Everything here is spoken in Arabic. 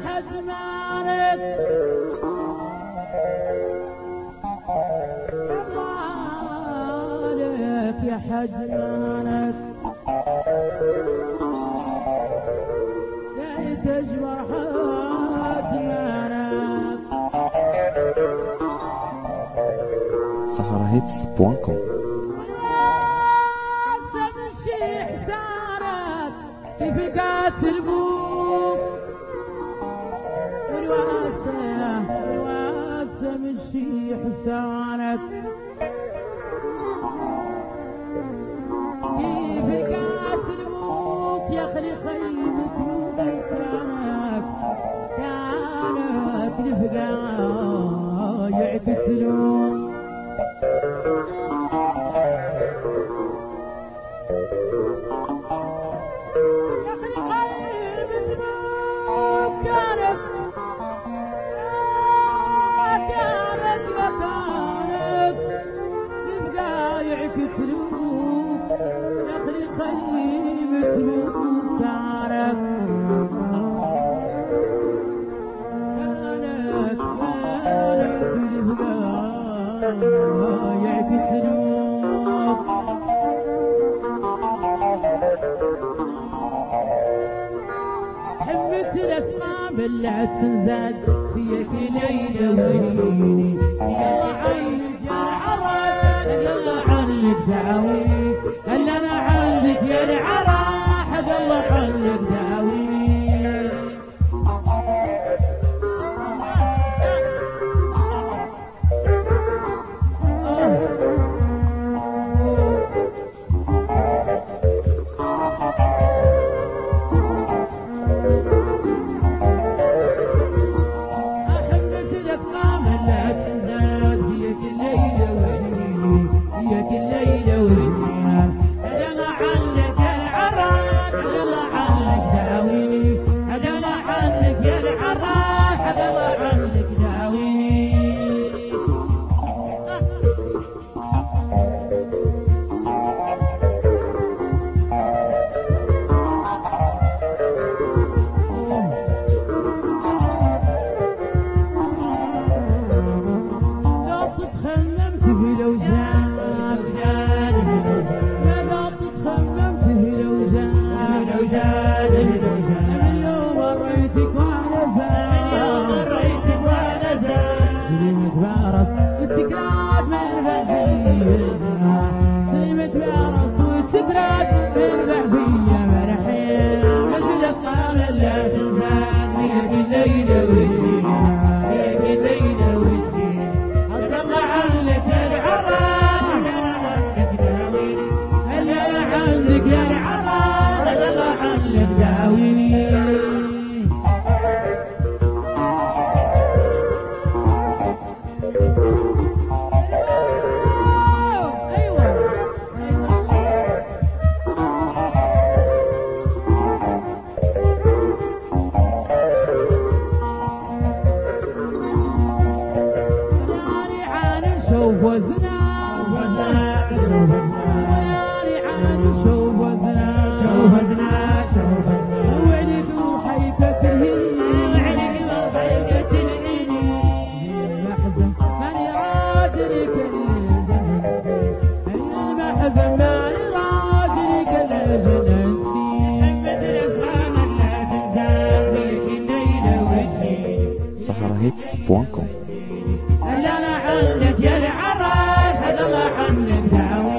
حزمانك الله يا حزمانك يا تجبر حزمانك saharahits.com تمشي حسانك في فقات البوم والواسة مشي حسانك في فقات البوم يخلي خيمة مكانك كانت الفقايع تسلوم يخلي خيمة مكانك كانت البقايع تسلوك حبت الاسماء بالعسل زاد فيك ليلة ويني يلا عينك يا العراس يلا عنك دعوي هل انا عندك يا العراح يلا عنك دعوي saharahits.com هل انا عنك يا العراس هل انا عنك دعوي